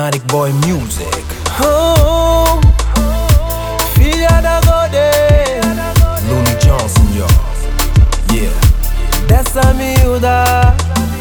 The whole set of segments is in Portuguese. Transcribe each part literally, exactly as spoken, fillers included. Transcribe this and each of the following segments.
Mathematic Boy Music. Oh, filha da Godê, Looney Johnson, yo. Yeah. dessa miúda.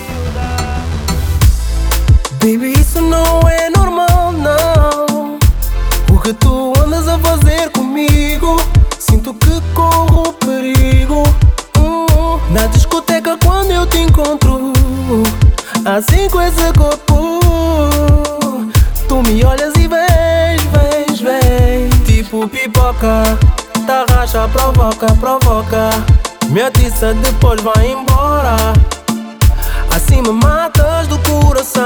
Baby, isso não é normal, não. O que tu andas a fazer comigo? Sinto que corro perigo. hum, Na discoteca quando eu te encontro, assim com esse corpo, tu me olhas e vens, vens, vens. Tipo pipoca, tá racha, provoca, provoca. Me atiça, depois vai embora. Assim me matas do coração.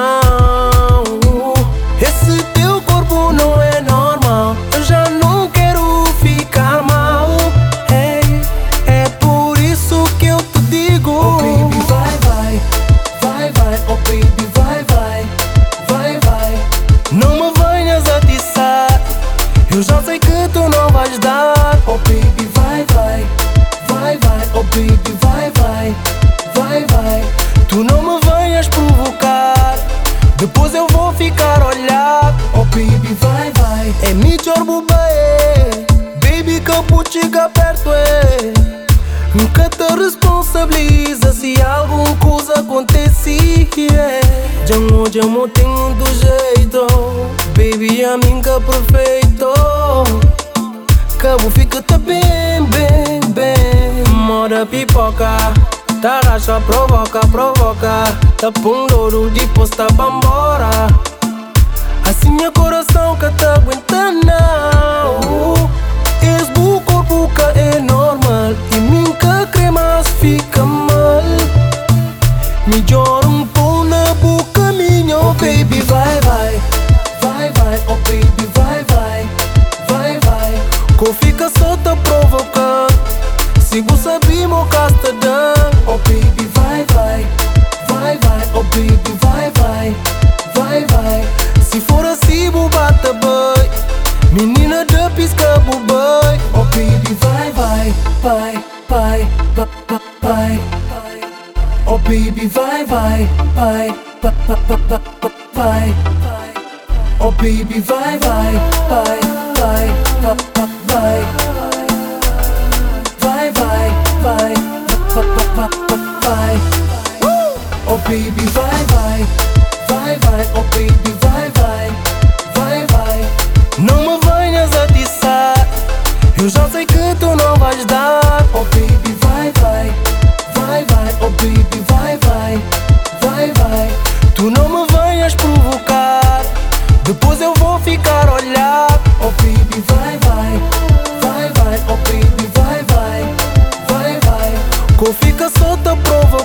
Esse teu corpo não é normal. Eu já não quero ficar mal. Hey, é por isso que eu te digo: oh baby, vai, vai, vai, vai. Oh baby, vai, vai, vai, vai. Não me venhas atiçar, eu já sei que tu não vais dar. Oh baby, vai, vai, vai, vai. Oh baby, vai, vai, vai, vai. Tu não me venhas provocar, depois eu vou ficar a olhar. Oh baby, vai, vai. É melhor bobeia, baby, que eu pude chegar perto, é. Nunca te responsabiliza se alguma coisa acontecer, é. Já não, já não tenho do jeito, baby, a mim que é perfeito. Cabo fica-te bem, bem, bem. Mora pipoca, tá racha, provoca, provoca. Tá pum louro, depois tá bambora. Assim meu coração que te aguenta não. Esse bu corpo que é normal, e mim que cremas fica mal. Melhor um pão na boca minha. Oh baby, vai, vai, vai, vai. Oh baby, vai, vai, vai, vai. Que fica só te provocando, se você sabe meu caso te dando. Oh baby, vai, vai, vai, vai. Oh baby, vai, vai, vai, vai. Se for assim, vou bater bem, menina de pisca boi. Oh baby, vai, vai, vai, vai, vai, vai, vai. Oh baby, vai, vai, vai, vai, vai, vai, vai. Oh baby, vai, vai, vai, vai, vai, vai. Vai, vai, vai, vai, vai, vai. Oh baby, vai, vai, vai, vai. Oh baby, vai, vai, vai, vai. Não me venhas atiçar, eu já sei que tu não vais dar. Oh baby, vai, vai, vai, vai. Oh baby, vai, vai, vai, vai. Tu não me venhas provocar, depois eu vou ficar a olhar. Oh baby, vai, vai, vai, vai. Oh baby, vai, vai, vai, vai. Que fica só te provocar.